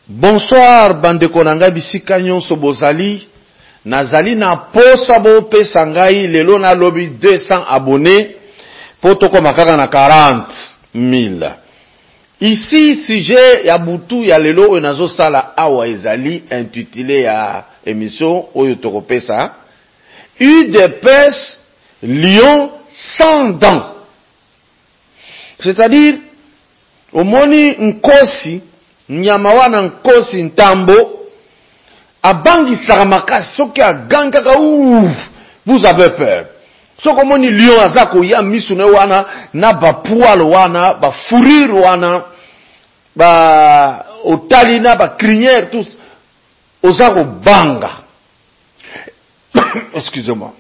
Bonsoir bandeko na ngai bisika nyonso bozali. Nazali na posa bo pesa ngai lelo na lobi 200 abonnés po tokoma kaka na 40,000. Ici sujet ya butu ya lelo oyo nazo sala awa ezali intitulé ya émission oyo tokopesa UDPS Lion sans dents. C'est-à-dire omoni nkosi nyama wana nkosi ntambo abangi saramaka soki aganga ka vous avez peur. Soko moni lion azako ya misune wana na ba poil wana ba fourrure wana ba otalina ba crinière tous ozako banga. Excusez-moi.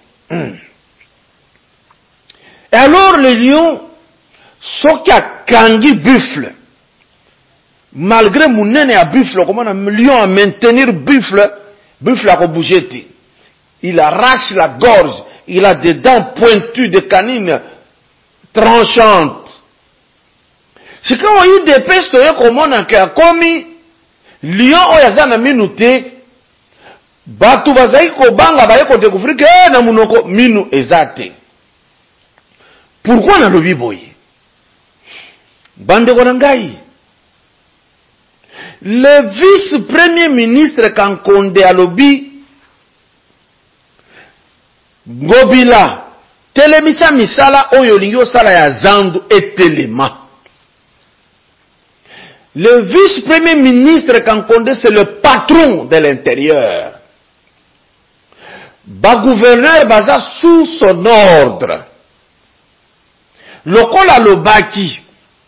Et alors le lion soki akangi buffle malgré mounene ya buffle, comment un lion à maintenir buffle a bougé. Il arrache la gorge, il a des dents pointues, des canines tranchantes. C'est quand on y dépêche, comment on a commis lion oyazana minute, batu bazai ko banga baye ko découvrir que na munoko minu ezate. Pourquoi na lobi boye? Bande ko ngai. Le vice-premier ministre Kankonde Alobi Ngobila telemisa misala oyo lingo sala ya zandu etelema. Le vice-premier ministre Kankonde c'est le patron de l'intérieur. Ba gouverneur baza sous son ordre. Lokola lobaki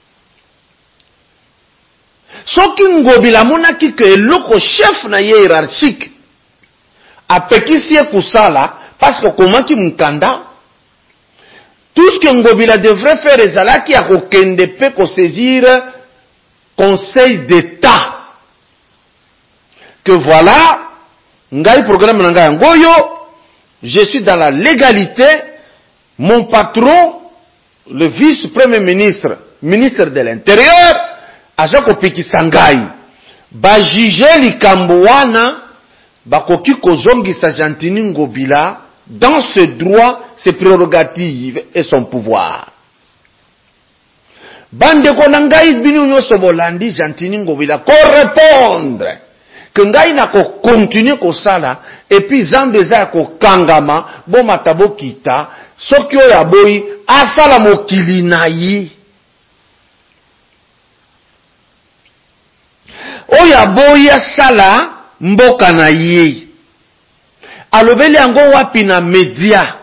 soki Ngobila monaki ke loko chef na ye hiérarchique apekisi kusala parce que komaki mukanda tout ce que Ngobila devrait faire ezalaki ya kokende pe ko saisir conseil d'état que voilà ngai programme na ngai ngoyo je suis dans la légalité mon patron le vice-premier ministre ministre de l'intérieur azako pikisa ngai ba juger likambo wana bakoki kozongisa Jantini Ngobila dans ses droits, ses prérogatives et son pouvoir. Bandeko na ngai binu nyoso bolandi Jantini Ngobila ko répondre que ngai na ko continuer ko sala et puis zambeza ko kangama bo matabo kita soki oya boyi asala mokili na yi. Oya boya sala mboka na ye. Alobeli yango wapi na média.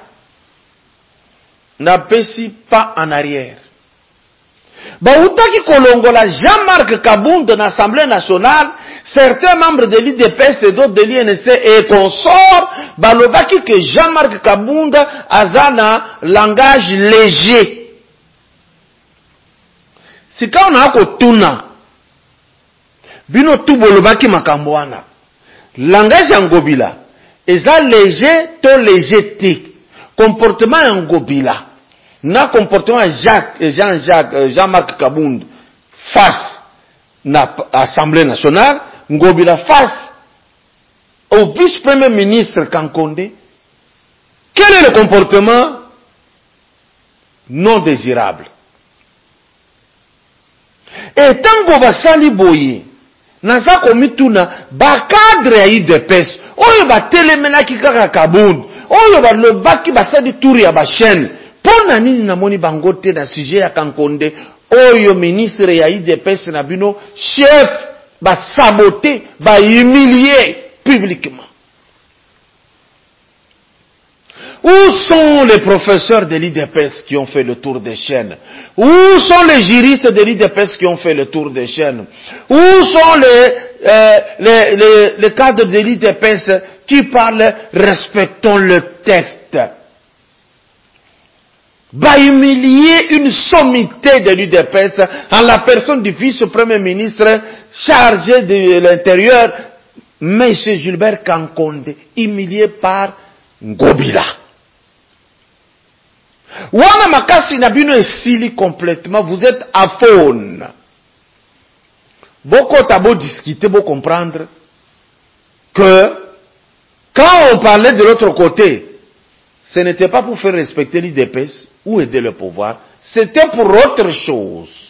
Na pesi pas en arrière. Ba utaki kolongola Jean-Marc Kabunda na Assemblée nationale, certains membres de l'IDPS et d'autres de l'INC et consorts, balobaki que Jean-Marc Kabunda azana langage léger. Si ka on a ko tuna bino tu bolobaki makambo wana langage ya Ngobila eza léger to légèreté comportement ya Ngobila na comportement Jean-Marc Kabunda face na Assemblée nationale Ngobila face au vice-premier ministre Kankonde. Quel est le comportement non désirable? Et tango basali boye naza komituna ba cadre ya UDPS oyo ba telemenaki kaka Kabunda oyo ba lobaki basadi tour ya ba chaîne pona nini namoni bango te na sujet ya Kankonde oyo ministre ya UDPS na bino chef ba saboter ba humilier publiquement. Où sont les professeurs de l'IDPS qui ont fait le tour des chaînes? Où sont les juristes de l'IDPS qui ont fait le tour des chaînes? Où sont les cadres de l'IDPS qui parlent respectons le texte? Va humilier une sommité de l'IDPS en la personne du vice-premier ministre chargé de l'intérieur, M. Gilbert Kankonde, humilié par Ngobila. Wana makasi na bino esili complètement, vous êtes à faune. beaucoup d'abord discuter, beaucoup comprendre que quand on parlait de l'autre côté, ce n'était pas pour faire respecter l'IDPS ou aider le pouvoir, c'était pour autre chose.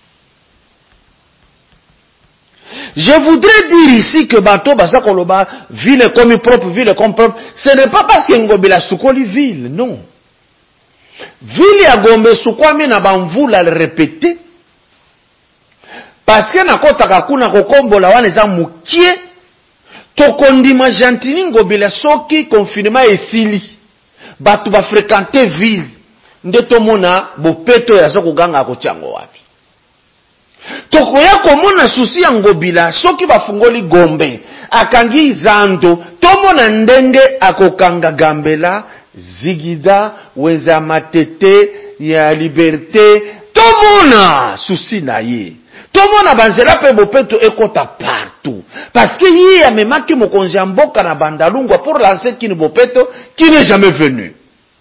Je voudrais dire ici que Bato Basakoloba, ville comme propre, ville comme propre, ce n'est pas parce que Ngobe la Soukoli ville, non. Ville ya Gombe Soukwami na bamvula le répéter. Parce que na kota kakuna kokombola wana eza mukie, tokondima jantini Ngobe la soki confinement esili. Bato ba fréquenter ville. Nde tomona bopeto ya zoko ganga kotiango wapi. Tokoya komona susi ya Ngobila soki bafungoli Gombe akangi Zando tomona ndenge akokanga Gambela Zigida Weza Matete ya Liberté tomona susi na ye tomona banzela pe bopeto ekota partout parce que yi amemaki mokonzi ya mboka na Bandalungwa pour lancer Kini Bopeto qui n'est jamais venu.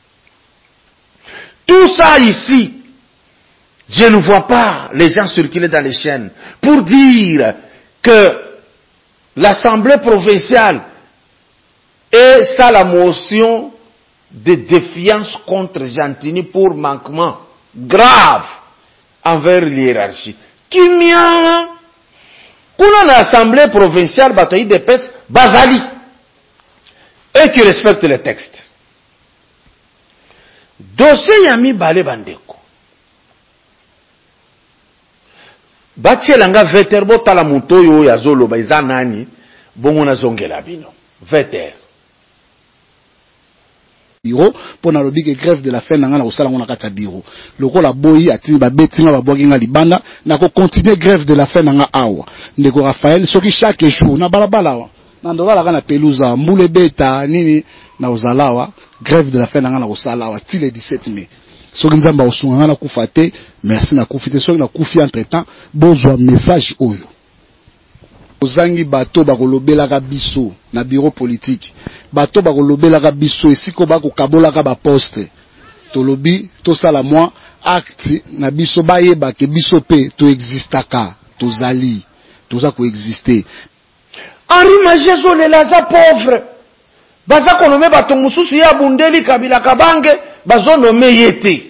Tout ça ici, je ne vois pas les gens circuler dans les chaînes pour dire que l'Assemblée provinciale est ça la motion de défiance contre Jantini pour manquement grave envers l'hiérarchie. Kimia, kuna l'Assemblée provinciale bataille de pes bazali et qui respecte le texte. Dossier yami bale bandeko. Batielanga veter botala mutoyo ya zolo baiza nani bongo na zongela bino veter bureau pour na lobi que grève de la faim nanga na kosala ngona kata bureau lokola boyi ati ba betinga ba boki nga libanda na ko continuer grève de la faim nanga awa ndeko Raphaël soki chaque jour na balabala wa na ndola kana peluza mbule beta nini na ozalawa grève de la faim nanga na kosala wa ti le 17 mai. Soki nzamba osunga na kufa te merci na kufite soki na kufi entre temps bozwa message oyo ozangi bato bakolobelaka biso na bureau politique bato bakolobelaka biso esiko bakokabolaka ba poste tolobi tosala mwa acte na biso bayeba ke biso pe to existaka tozali toza ko exister. Henri Majezo le laza pauvre baza konome bato mususu ya bundeli Kabila Kabange bazo nome yete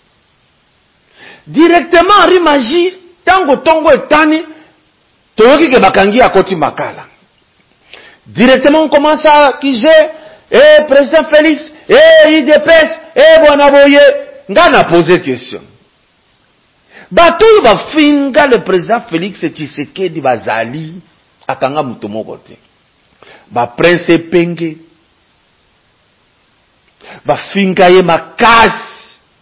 directement Henri Maji tango tongo etani toyoki ke bakangi akoti makala directement on commence à kiger président Félix IDPS bona boye ngana poser question bato ba finga le président Félix Tshisekedi bazali akanga muto moko te ba prince Penge ba finga ye makasi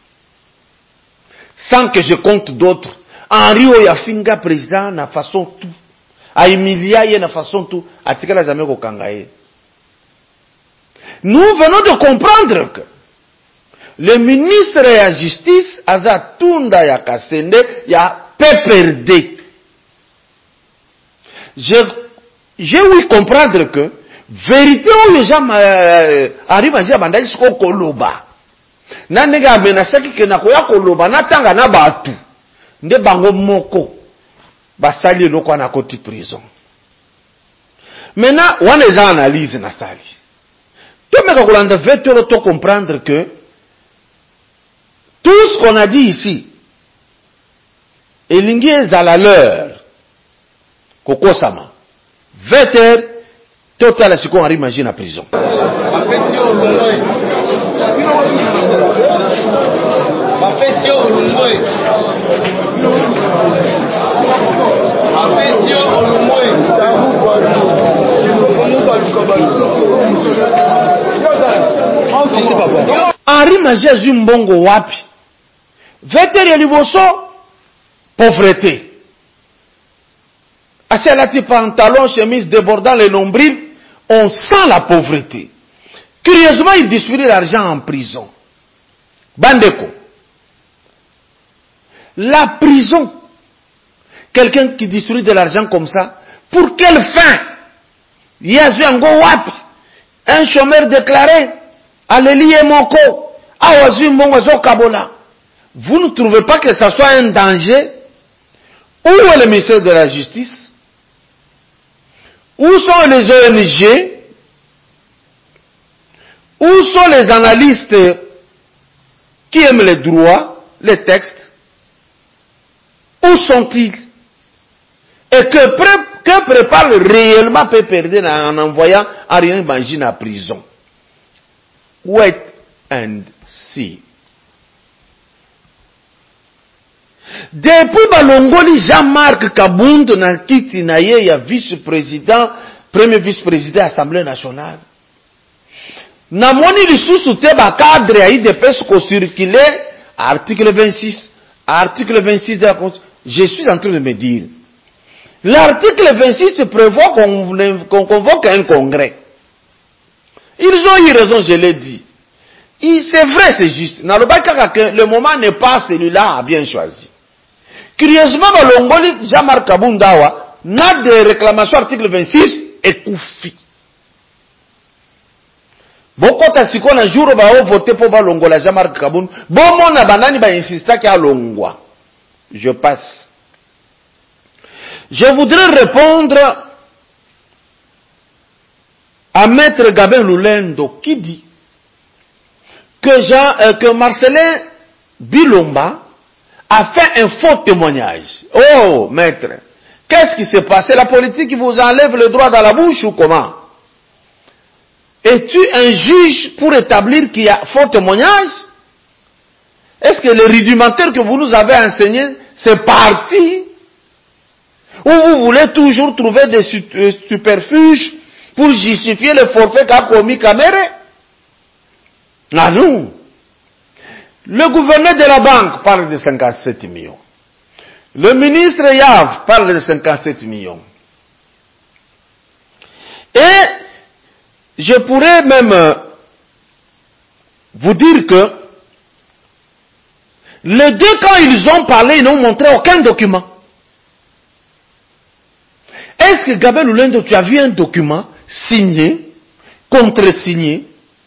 sans que je compte d'autres. Henri oya finga président na façon tout. A Emilia ye na façon tout. Atikala jamais ko kangaye. Nous venons de comprendre que le ministre de la justice Azatunda ya Kasende ya PPRD. J'ai ouï comprendre que vérité où les gens arrivent à dire bandai siko koloba. Na nega amenasaki ke na koya koloba na tanga na batu nde bango moko basali loko na koti prison. Maintenant on les analyse na sali to meka kolanda vetero to comprendre que tout ce qu'on a dit ici elingi ezala leur kokosama veter total siko Henri Maji na prison. Henri Maji azwi mbongo wapi? Vetere liboso pauvreté. Asalati pantalon, chemise débordant le nombril, on sent la pauvreté. Curieusement, il distribue l'argent en prison. Bandeko. La prison. Quelqu'un qui distribue de l'argent comme ça, pour quelle fin? Il y a un chômeur déclaré, Aleli Moko, Awazu Mongozo Kabola. Vous ne trouvez pas que ça soit un danger Où est le ministère de la Justice? Où sont les ONG? Où sont les analystes qui aiment les droits, les textes? Où sont-ils? Et que prépare réellement PPRD en envoyant Ariane Banji en prison? Wait and see. Depuis balongoli Jean-Marc Kabound na kiti na ye ya vice-président, premier vice-président Assemblée nationale. Na moni lisusu te ba cadre ya IDPS ko circulé article 26 de la Constitution. Je suis en train de me dire, l'article 26 prévoit qu'on convoque un congrès. Ils ont eu raison, je l'ai dit. C'est vrai, c'est juste. Le moment n'est pas celui-là à bien choisi. Curieusement, Longoli, Jean-Marc Kabundawa, n'a de réclamation article 26 et Koufi. Beaucoup de sikon un jour va voter pour Balongola Jean-Marc Kabound. Bon mon abanani va insister qu'il y a Longwa. Je passe. Je voudrais répondre à Maître Gabin Lulendo qui dit que Marcelin Bilomba a fait un faux témoignage. Oh, maître, qu'est-ce qui s'est passé? La politique qui vous enlève le droit dans la bouche ou comment? Es-tu un juge pour établir qu'il y a faux témoignage? Est-ce que le rudimentaire que vous nous avez enseigné, c'est parti? Ou vous voulez toujours trouver des superfuges pour justifier le forfait qu'a commis Kamere? Ah non. Le gouverneur de la banque parle de 57 millions. Le ministre Yav parle de 57 millions. Et je pourrais même vous dire que les deux, quand ils ont parlé, ils n'ont montré aucun document. Est-ce que Gabin Lulendo, tu as vu un document signé, contre-signé,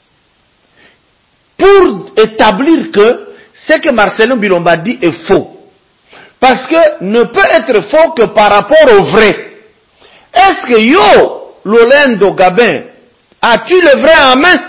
pour établir que ce que Marcelin Bilomba dit est faux? Parce que ne peut être faux que par rapport au vrai. Est-ce que yo, Lulendo Gabin, as-tu le vrai en main?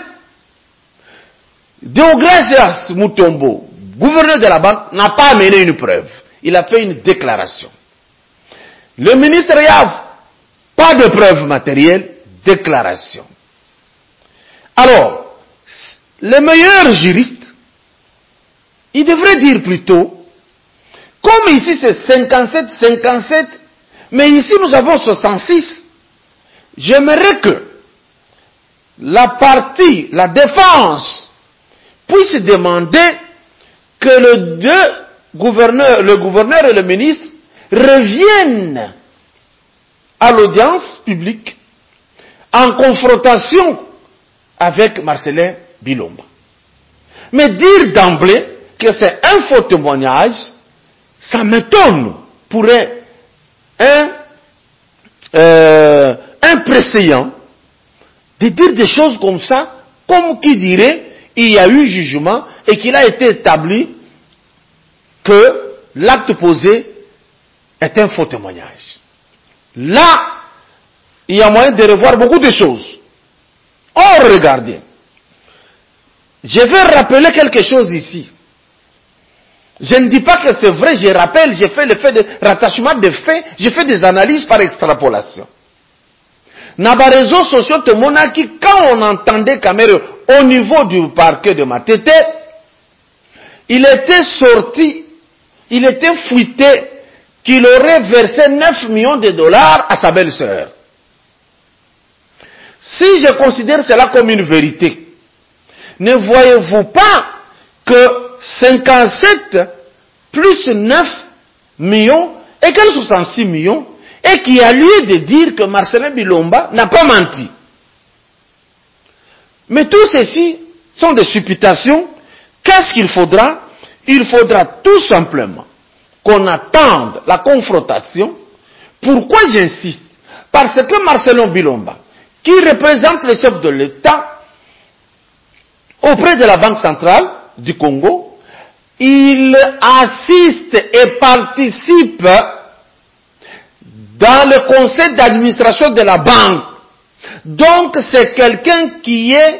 Deogracias Mutombo, gouverneur de la banque, n'a pas amené une preuve. Il a fait une déclaration. Le ministre Yav, pas de preuve matérielle, déclaration. Alors, les meilleurs juristes, ils devraient dire plutôt, comme ici c'est 57, mais ici nous avons 66, j'aimerais que la partie, la défense, puisse demander que le gouverneur et le ministre reviennent à l'audience publique en confrontation avec Marcelin Bilomba. Mais dire d'emblée que c'est un faux témoignage, ça m'étonne pour un préséant de dire des choses comme ça, comme qui dirait il y a eu jugement et qu'il a été établi que l'acte posé est un faux témoignage. Là, il y a moyen de revoir beaucoup de choses. Or, regardez, je vais rappeler quelque chose ici. Je ne dis pas que c'est vrai, je rappelle, j'ai fait le fait de rattachement des faits, j'ai fait des analyses par extrapolation. Dans les réseaux sociaux, quand on entendait Kamere au niveau du parquet de Matete, il était sorti, il était fuité qu'il aurait versé 9 millions de dollars à sa belle-sœur. Si je considère cela comme une vérité, ne voyez-vous pas que 57 plus 9 millions égale 66 millions et qu'il y a lieu de dire que Marcelin Bilomba n'a pas menti? Mais tout ceci sont des supputations. Qu'est-ce qu'il faudra? Il faudra tout simplement qu'on attende la confrontation. Pourquoi j'insiste? Parce que Marcelin Bilomba, qui représente le chef de l'État auprès de la Banque centrale du Congo, il assiste et participe dans le conseil d'administration de la banque. Donc c'est quelqu'un qui est,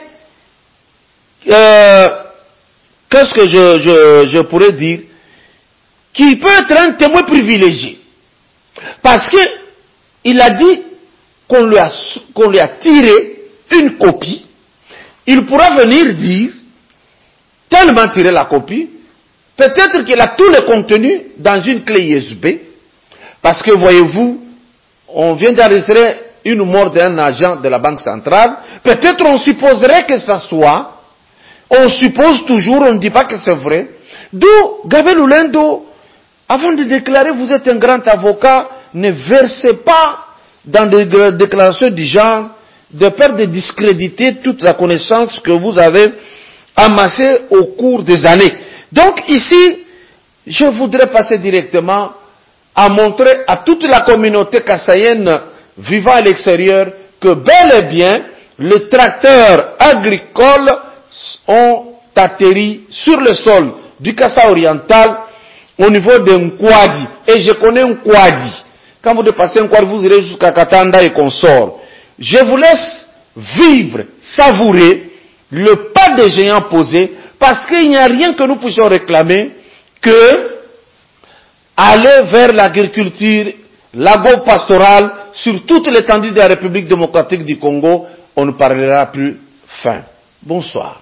qu'est-ce que je pourrais dire, qui peut être un témoin privilégié. Parce que il a dit qu'on lui a tiré une copie. Il pourra venir dire, tellement tiré la copie, peut-être qu'il a tout le contenu dans une clé USB. Parce que voyez-vous, on vient d'enregistrer une mort d'un agent de la Banque centrale. Peut-être on supposerait que ça soit. On suppose toujours, on ne dit pas que c'est vrai. D'où Gabriel Oulendo, avant de déclarer vous êtes un grand avocat, ne versez pas dans des déclarations du genre de peur de discréditer toute la connaissance que vous avez amassée au cours des années. Donc ici, je voudrais passer directement à montrer à toute la communauté kassaïenne vivant à l'extérieur que bel et bien les tracteurs agricoles ont atterri sur le sol du Kassa oriental au niveau de Nkwadi. Et je connais Nkwadi. Quand vous dépassez Nkwadi, vous irez jusqu'à Katanda et consorts. Je vous laisse vivre, savourer le pas des géants posé, parce qu'il n'y a rien que nous puissions réclamer que aller vers l'agriculture, l'agro-pastorale, sur toute l'étendue de la République démocratique du Congo, on ne parlera plus fin. Bonsoir.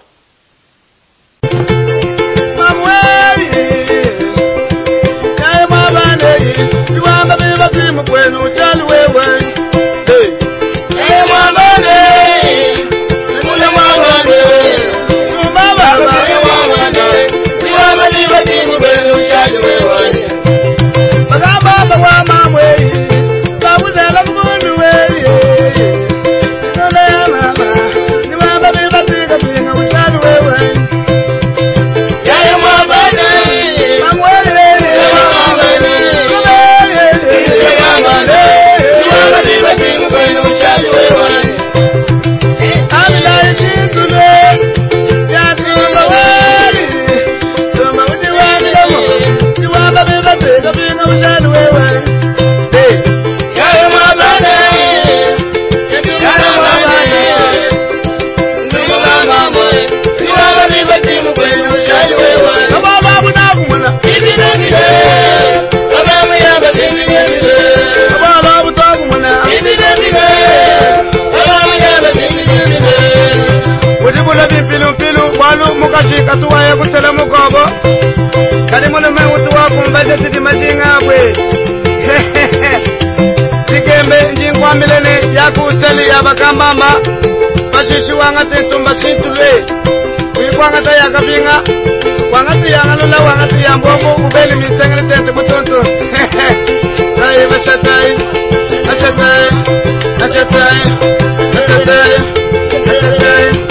Mukashika tuwaye kutela mugobo kali muno mewutu wakumvaje tidi majinga bwe Sikembe njingwa milene yakuteli yabakambamba bashishi wangati tumba chintule Kuikwangata yakabinga wangati yangalula wangati yambombo ubeli misengele tente mutonto Hai basatai Basatai Basatai Basatai Basatai